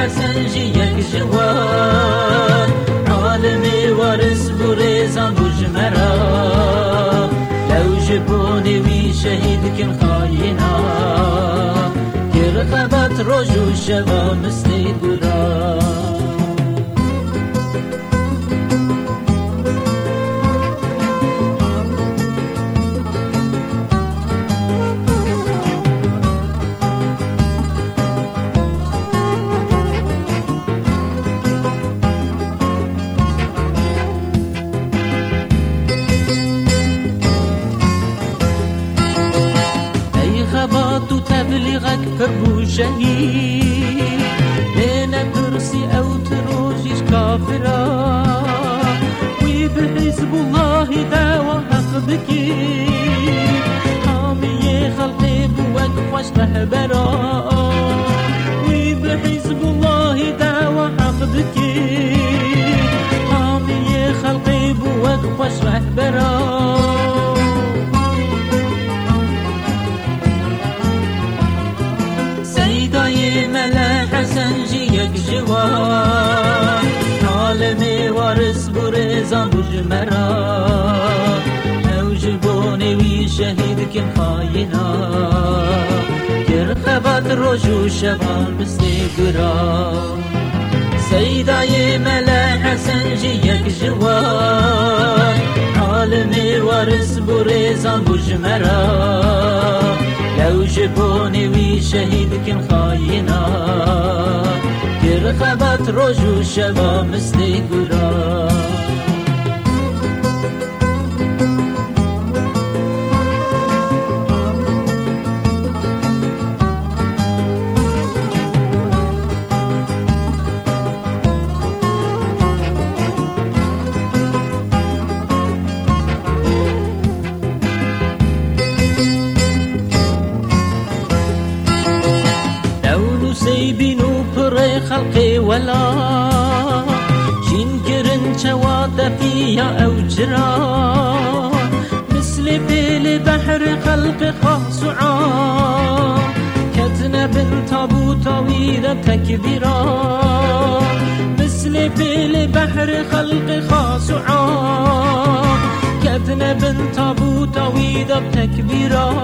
حسن جی یک جوان عالمی وارث بریزان بجمرا لو جبونی وی شهید کن خاینا گر خبت روجو شوا مستی گرا تو تبلیغك فربو شهید لنا ترسي أو تروجيش كافرا وبحزب الله داوى حقدك حامي خلقي بوك خوش رهبرا وبحزب الله داوى حقدك حامي خلقي بوك خوش رهبرا حسن جی یک جوان عالمی وارث بریزان بجمرا او جبونی وی شهید کن خاینا گر خبت روجو شبان بستی گرا سیدای ملا حسن جی یک جوان عالمی وارث بریزان بجمرا لو جبونی وی شهید کن خاینا گر خبت روجو شبا مستی گرا سيبينو بري خلقي ولا شنكرن شواطة فيها أو جرا مثل بيل بحر خلق خاص عام كتنا بن تابوت طويلة تكبيرا مثل بيل بحر خلق خاص عام كتنا بن تابوت طويلة تكبيرا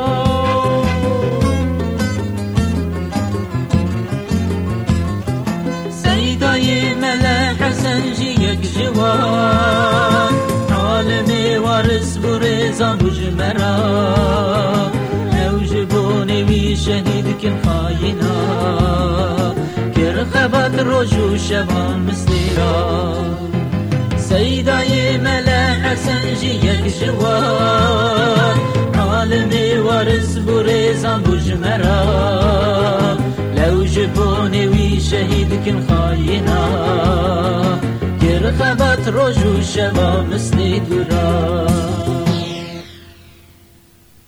سيداي ملا حسن جي یک جوان عالمي وارث بريزان بجمرا او جبوني وي شهيد كن خاينا كر خبت روجو شبان مستيرا سيداي ملا حسن جي یک جوان عالمي وارث بريزان بجمرا لو جبوني وي شهيد كن خاينا كر خبت روجو شبا مسلي درا